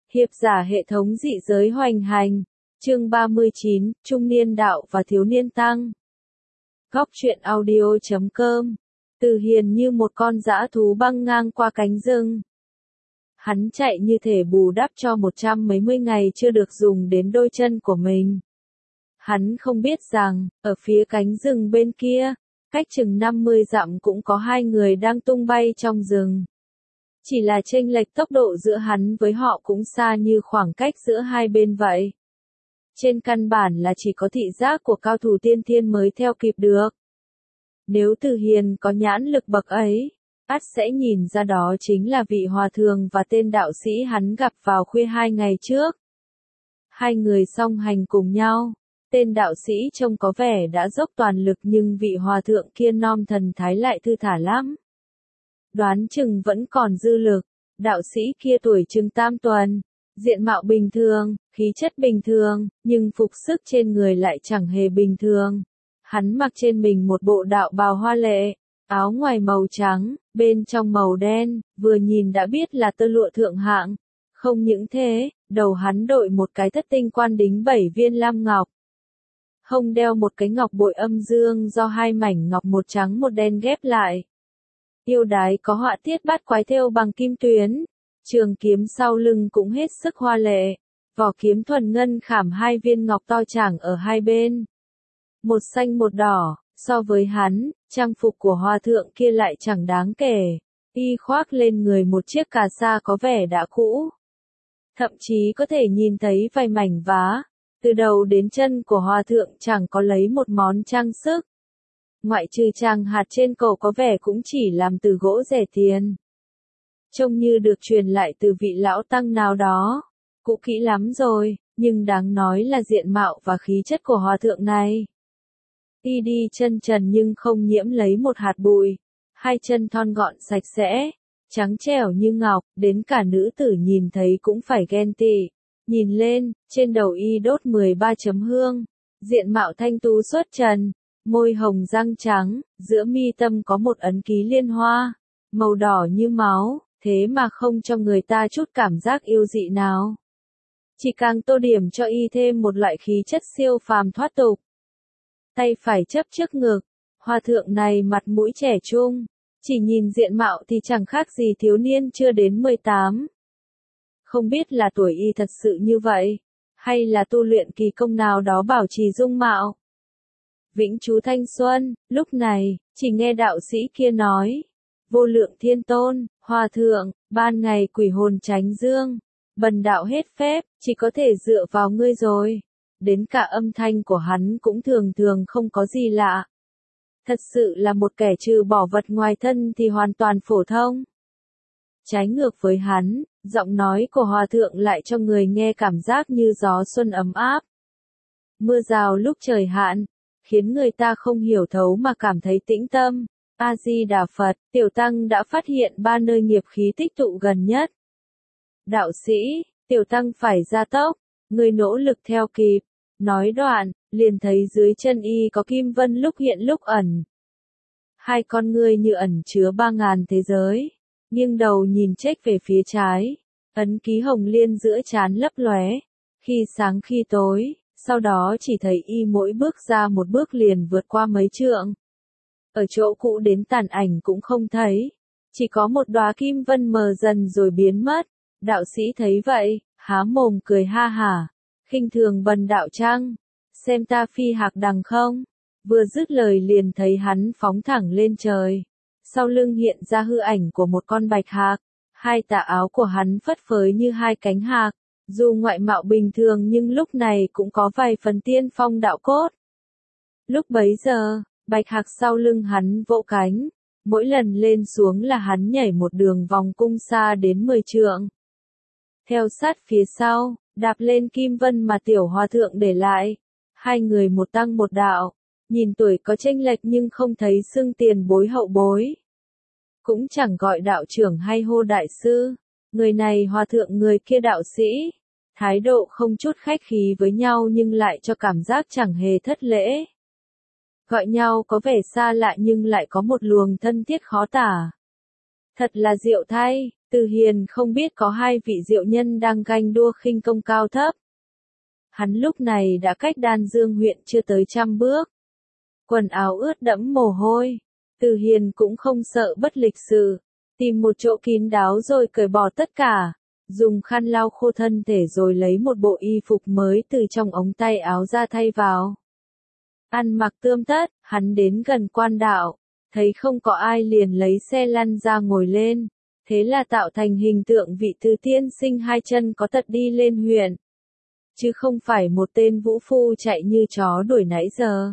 Hiệp giả hệ thống dị giới hoành hành. Chương 39, Trung niên đạo và thiếu niên tăng. Góc truyện audio.com. Từ Hiền như một con dã thú băng ngang qua cánh rừng. Hắn chạy như thể bù đắp cho 100 mấy mươi ngày chưa được dùng đến đôi chân của mình. Hắn không biết rằng, ở phía cánh rừng bên kia, cách chừng 50 dặm cũng có hai người đang tung bay trong rừng. Chỉ là chênh lệch tốc độ giữa hắn với họ cũng xa như khoảng cách giữa hai bên vậy. Trên căn bản là chỉ có thị giác của cao thủ tiên thiên mới theo kịp được. Nếu Từ Hiền có nhãn lực bậc ấy, ắt sẽ nhìn ra đó chính là vị hòa thượng và tên đạo sĩ hắn gặp vào khuya 2 ngày trước. Hai người song hành cùng nhau, tên đạo sĩ trông có vẻ đã dốc toàn lực nhưng vị hòa thượng kia non thần thái lại thư thả lắm. Đoán chừng vẫn còn dư lực, đạo sĩ kia tuổi chừng tam tuần, diện mạo bình thường, khí chất bình thường, nhưng phục sức trên người lại chẳng hề bình thường. Hắn mặc trên mình một bộ đạo bào hoa lệ, áo ngoài màu trắng, bên trong màu đen, vừa nhìn đã biết là tơ lụa thượng hạng. Không những thế, đầu hắn đội một cái thất tinh quan đính 7 viên lam ngọc. Hông đeo một cái ngọc bội âm dương do 2 mảnh ngọc một trắng một đen ghép lại. Yêu đái có họa tiết bát quái thêu bằng kim tuyến. Trường kiếm sau lưng cũng hết sức hoa lệ. Vỏ kiếm thuần ngân khảm 2 viên ngọc to chảng ở hai bên. Một xanh một đỏ, so với hắn, trang phục của hòa thượng kia lại chẳng đáng kể. Y khoác lên người một chiếc cà sa có vẻ đã cũ. Thậm chí có thể nhìn thấy vài mảnh vá. Từ đầu đến chân của hòa thượng chẳng có lấy một món trang sức. Ngoại trừ chàng hạt trên cổ có vẻ cũng chỉ làm từ gỗ rẻ tiền. Trông như được truyền lại từ vị lão tăng nào đó. Cũ kỹ lắm rồi, nhưng đáng nói là diện mạo và khí chất của hòa thượng này. Y đi chân trần nhưng không nhiễm lấy một hạt bụi. Hai chân thon gọn sạch sẽ, trắng trẻo như ngọc, đến cả nữ tử nhìn thấy cũng phải ghen tị. Nhìn lên, trên đầu y đốt 13 chấm hương, diện mạo thanh tú xuất trần, môi hồng răng trắng, giữa mi tâm có một ấn ký liên hoa, màu đỏ như máu, thế mà không cho người ta chút cảm giác yêu dị nào. Chỉ càng tô điểm cho y thêm một loại khí chất siêu phàm thoát tục. Tay phải chấp trước ngực, hòa thượng này mặt mũi trẻ trung, chỉ nhìn diện mạo thì chẳng khác gì thiếu niên chưa đến 18. Không biết là tuổi y thật sự như vậy, hay là tu luyện kỳ công nào đó bảo trì dung mạo. Vĩnh chú thanh xuân, lúc này, chỉ nghe đạo sĩ kia nói, vô lượng thiên tôn, hòa thượng, ban ngày quỷ hồn tránh dương, bần đạo hết phép, chỉ có thể dựa vào ngươi rồi. Đến cả âm thanh của hắn cũng thường thường không có gì lạ. Thật sự là một kẻ trừ bỏ vật ngoài thân thì hoàn toàn phổ thông. Trái ngược với hắn, giọng nói của hòa thượng lại cho người nghe cảm giác như gió xuân ấm áp. Mưa rào lúc trời hạn, khiến người ta không hiểu thấu mà cảm thấy tĩnh tâm. A-di-đà Phật, tiểu tăng đã phát hiện 3 nơi nghiệp khí tích tụ gần nhất. Đạo sĩ, tiểu tăng phải gia tốc, người nỗ lực theo kịp. Nói đoạn, liền thấy dưới chân y có kim vân lúc hiện lúc ẩn. Hai con ngươi như ẩn chứa 3.000 thế giới. Nghiêng đầu nhìn chếch về phía trái, ấn ký hồng liên giữa trán lấp lóe, khi sáng khi tối, sau đó chỉ thấy y mỗi bước ra một bước liền vượt qua mấy trượng. Ở chỗ cũ đến tàn ảnh cũng không thấy, chỉ có một đóa kim vân mờ dần rồi biến mất. Đạo sĩ thấy vậy, há mồm cười ha hả, khinh thường bần đạo chăng, xem ta phi hạc đằng không. Vừa dứt lời liền thấy hắn phóng thẳng lên trời. Sau lưng hiện ra hư ảnh của một con bạch hạc, hai tà áo của hắn phất phới như hai cánh hạc, dù ngoại mạo bình thường nhưng lúc này cũng có vài phần tiên phong đạo cốt. Lúc bấy giờ, bạch hạc sau lưng hắn vỗ cánh, mỗi lần lên xuống là hắn nhảy một đường vòng cung xa đến 10 trượng. Theo sát phía sau, đạp lên kim vân mà tiểu hòa thượng để lại, hai người một tăng một đạo. Nhìn tuổi có chênh lệch nhưng không thấy xưng tiền bối hậu bối. Cũng chẳng gọi đạo trưởng hay hô đại sư. Người này hòa thượng người kia đạo sĩ. Thái độ không chút khách khí với nhau nhưng lại cho cảm giác chẳng hề thất lễ. Gọi nhau có vẻ xa lạ nhưng lại có một luồng thân thiết khó tả. Thật là diệu thay, Từ Hiền không biết có hai vị diệu nhân đang ganh đua khinh công cao thấp. Hắn lúc này đã cách Đan Dương huyện chưa tới 100 bước. Quần áo ướt đẫm mồ hôi. Từ Hiền cũng không sợ bất lịch sự. Tìm một chỗ kín đáo rồi cởi bỏ tất cả. Dùng khăn lau khô thân thể rồi lấy một bộ y phục mới từ trong ống tay áo ra thay vào. Ăn mặc tươm tất, hắn đến gần quan đạo. Thấy không có ai liền lấy xe lăn ra ngồi lên. Thế là tạo thành hình tượng vị thư tiên sinh hai chân có tật đi lên huyện. Chứ không phải một tên vũ phu chạy như chó đuổi nãy giờ.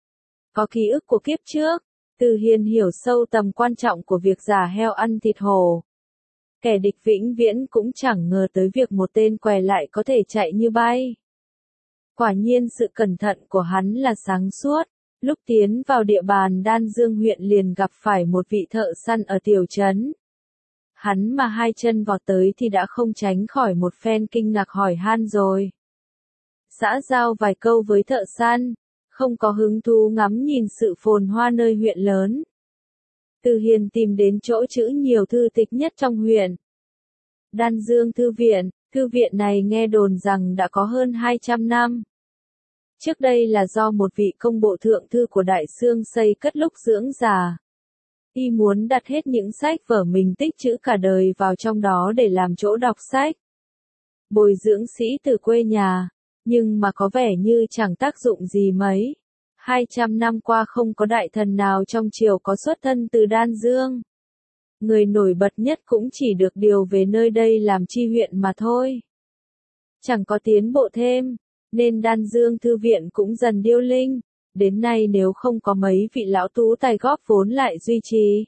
Có ký ức của kiếp trước, Từ Hiền hiểu sâu tầm quan trọng của việc giả heo ăn thịt hổ. Kẻ địch vĩnh viễn cũng chẳng ngờ tới việc một tên què lại có thể chạy như bay. Quả nhiên sự cẩn thận của hắn là sáng suốt. Lúc tiến vào địa bàn Đan Dương huyện liền gặp phải một vị thợ săn ở tiểu trấn. Hắn mà hai chân vọt tới thì đã không tránh khỏi một phen kinh ngạc hỏi han rồi. Xã giao vài câu với thợ săn, không có hứng thú ngắm nhìn sự phồn hoa nơi huyện lớn. Từ Hiền tìm đến chỗ trữ nhiều thư tịch nhất trong huyện. Đan Dương thư viện này nghe đồn rằng đã có hơn 200 năm. Trước đây là do một vị công bộ thượng thư của Đại Xương xây cất lúc dưỡng già. Y muốn đặt hết những sách vở mình tích trữ cả đời vào trong đó để làm chỗ đọc sách. Bồi dưỡng sĩ từ quê nhà, nhưng mà có vẻ như chẳng tác dụng gì mấy. 200 năm qua không có đại thần nào trong triều có xuất thân từ Đan Dương. Người nổi bật nhất cũng chỉ được điều về nơi đây làm chi huyện mà thôi. Chẳng có tiến bộ thêm, nên Đan Dương thư viện cũng dần điêu linh. Đến nay nếu không có mấy vị lão tú tài góp vốn lại duy trì,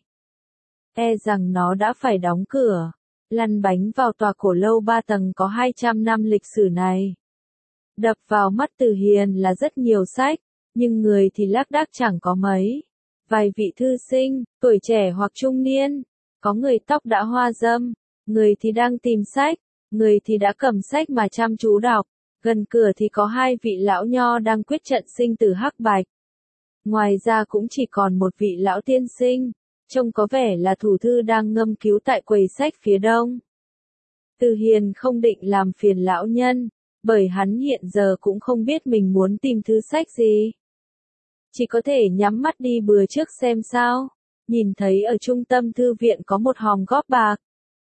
e rằng nó đã phải đóng cửa, lăn bánh vào tòa cổ lâu 3 tầng có 200 năm lịch sử này. Đập vào mắt Từ Hiền là rất nhiều sách, nhưng người thì lác đác chẳng có mấy. Vài vị thư sinh, tuổi trẻ hoặc trung niên, có người tóc đã hoa râm, người thì đang tìm sách, người thì đã cầm sách mà chăm chú đọc. Gần cửa thì có hai vị lão nho đang quyết trận sinh tử hắc bạch. Ngoài ra cũng chỉ còn một vị lão tiên sinh, trông có vẻ là thủ thư đang ngâm cứu tại quầy sách phía đông. Từ Hiền không định làm phiền lão nhân, bởi hắn hiện giờ cũng không biết mình muốn tìm thứ sách gì. Chỉ có thể nhắm mắt đi bừa trước xem sao. Nhìn thấy ở trung tâm thư viện có một hòm góp bạc.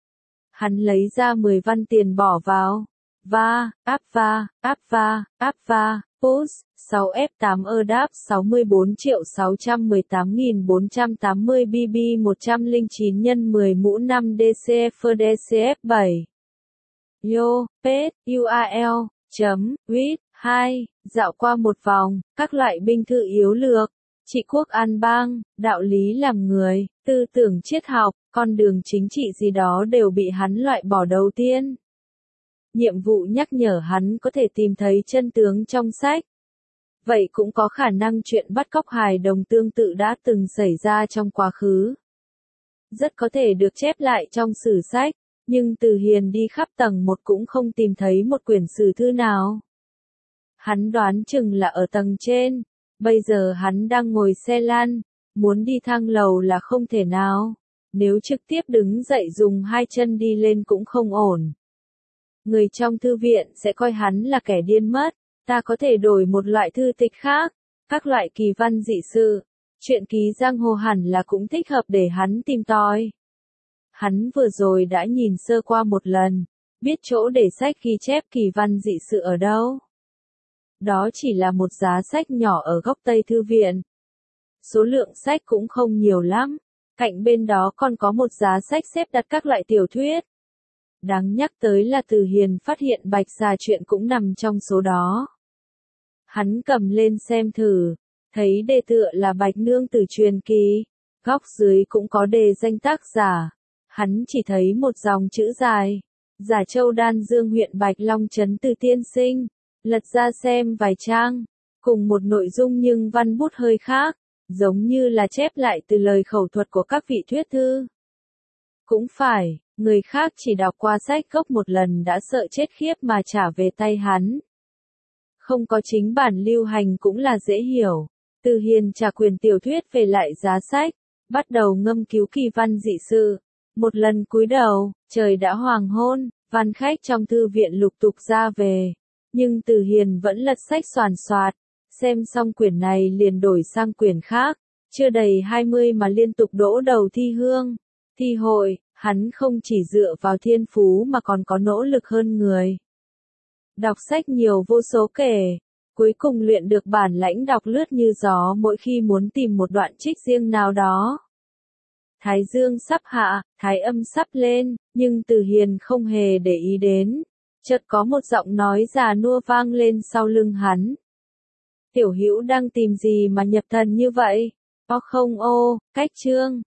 Hắn lấy ra 10 văn tiền bỏ vào. Pus, 6F8 EDAP 64.618.480 BB 109 x 10 mũ 5 DCF DCF 7. Yo, Pet, URL, read, 2, dạo qua một vòng, các loại binh thư yếu lược, trị quốc an bang, đạo lý làm người, tư tưởng triết học, con đường chính trị gì đó đều bị hắn loại bỏ đầu tiên. Nhiệm vụ nhắc nhở hắn có thể tìm thấy chân tướng trong sách. Vậy cũng có khả năng chuyện bắt cóc hài đồng tương tự đã từng xảy ra trong quá khứ. Rất có thể được chép lại trong sử sách, nhưng Từ Hiền đi khắp tầng 1 cũng không tìm thấy một quyển sử thư nào. Hắn đoán chừng là ở tầng trên, bây giờ hắn đang ngồi xe lăn, muốn đi thang lầu là không thể nào, nếu trực tiếp đứng dậy dùng hai chân đi lên cũng không ổn. Người trong thư viện sẽ coi hắn là kẻ điên mất, ta có thể đổi một loại thư tịch khác, các loại kỳ văn dị sự, truyện ký giang hồ hẳn là cũng thích hợp để hắn tìm tòi. Hắn vừa rồi đã nhìn sơ qua một lần, biết chỗ để sách ghi chép kỳ văn dị sự ở đâu. Đó chỉ là một giá sách nhỏ ở góc tây thư viện. Số lượng sách cũng không nhiều lắm, cạnh bên đó còn có một giá sách xếp đặt các loại tiểu thuyết. Đáng nhắc tới là Từ Hiền phát hiện Bạch Xà truyện cũng nằm trong số đó. Hắn cầm lên xem thử, thấy đề tựa là Bạch Nương Tử truyền kỳ, góc dưới cũng có đề danh tác giả. Hắn chỉ thấy một dòng chữ dài, Giả Châu Đan Dương huyện Bạch Long trấn Từ tiên sinh, lật ra xem vài trang, cùng một nội dung nhưng văn bút hơi khác, giống như là chép lại từ lời khẩu thuật của các vị thuyết thư. Cũng phải, người khác chỉ đọc qua sách gốc một lần đã sợ chết khiếp mà trả về tay hắn. Không có chính bản lưu hành cũng là dễ hiểu. Từ Hiền trả quyền tiểu thuyết về lại giá sách, bắt đầu ngâm cứu kỳ văn dị sự. Một lần cúi đầu, trời đã hoàng hôn, văn khách trong thư viện lục tục ra về. Nhưng Từ Hiền vẫn lật sách soàn soạt, xem xong quyển này liền đổi sang quyển khác. Chưa đầy 20 mà liên tục đỗ đầu thi hương, thi hội, hắn không chỉ dựa vào thiên phú mà còn có nỗ lực hơn người. Đọc sách nhiều vô số kể, cuối cùng luyện được bản lãnh đọc lướt như gió mỗi khi muốn tìm một đoạn trích riêng nào đó. Thái dương sắp hạ, thái âm sắp lên, nhưng Từ Hiền không hề để ý đến. Chợt có một giọng nói già nua vang lên sau lưng hắn. Tiểu Hữu đang tìm gì mà nhập thần như vậy? Không ô, cách chương.